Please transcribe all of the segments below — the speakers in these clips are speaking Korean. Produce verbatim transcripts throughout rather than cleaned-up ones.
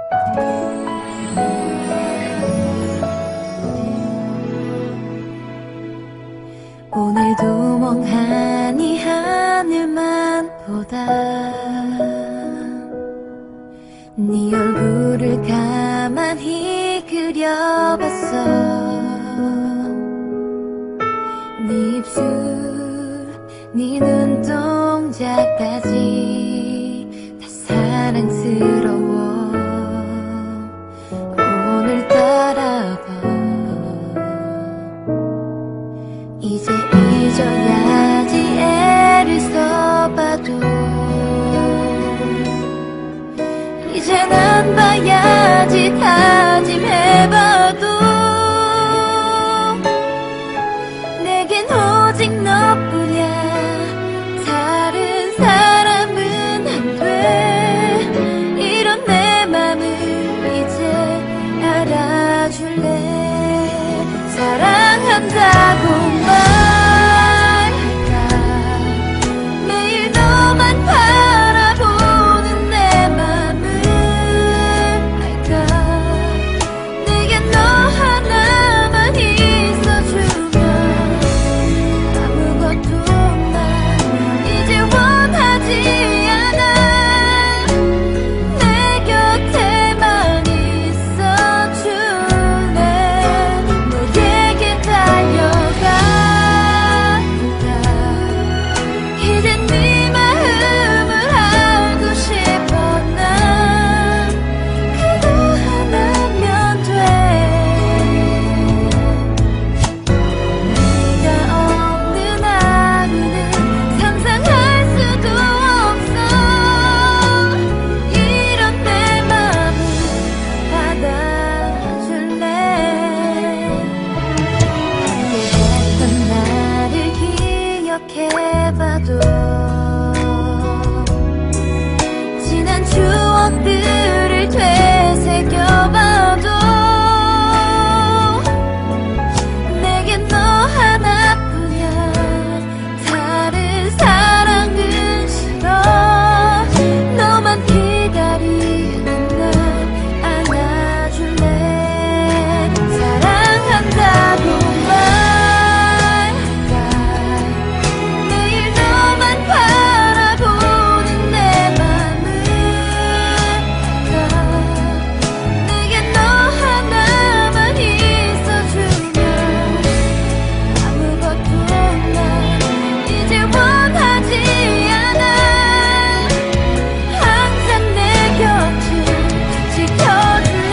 오늘도 멍하니 하늘만 보다 네 얼굴을 가만히 그려봤어. 네 입술, 네 눈동자까지 다 사랑스러워. 오늘따라 봐 이제 잊어야지 애를 써봐도 이젠 안 봐야지 다짐해봐도 내겐 오직 너뿐이야. 다른 사람은 안 돼. 이런 내 맘을 이제 알아줄래. 사랑한다고 말할까. 매일 너만 바라보는 내 맘을 알까. 내겐 너 하나만 있어주면 아무것도 난 이제 원하지 않아. 내 곁에만 있어줄래. 너에게 달려가 이제 네 마음을 알고 싶어. 난 그거 하나면 돼. 네가 없는 하루는 상상할 수도 없어. 이런 내 마음을 받아줄래. 함께했던 나를 기억해봐도 지난 추억들을 되새겨봐도 내겐 너 하나뿐이야. 다른 사랑은 싫어. 너만 기다리는 날 안아줄래. 사랑한다고 말할까. 매일 너만 바라보는 내 맘을 알까. 내겐 너 하나만 있어주면 아무것도 난 이제 원하지 않아. 항상 내 곁을 지켜줄래.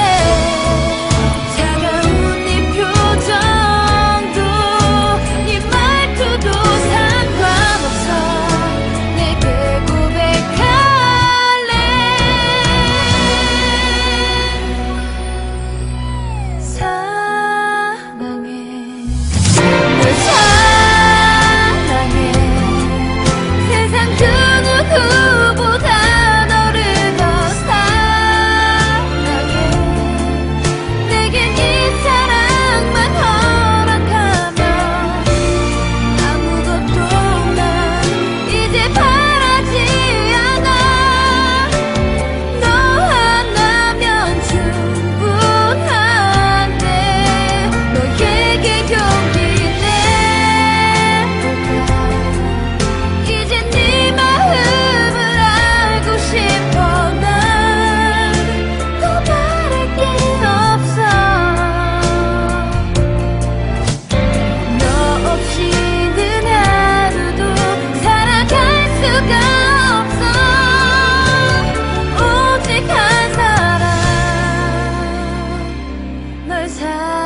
차가운 네 표정도 네 말투도 상관없어. 내게 고백할래. 사랑해. 널 사랑해. 세상 그 누구보다 너를 더 사랑해. 내겐 이 사랑만 허락하면 아무것도 난 이제 바라지 않아. 너 하나면 충분한데 너에게 용기 내볼까. 이제 네 마음을 알고 싶어. 난 더 바랄 게 없어. 너 없이는 하루도 살아갈 수가 없어. 오직 한 사람 널 사랑해.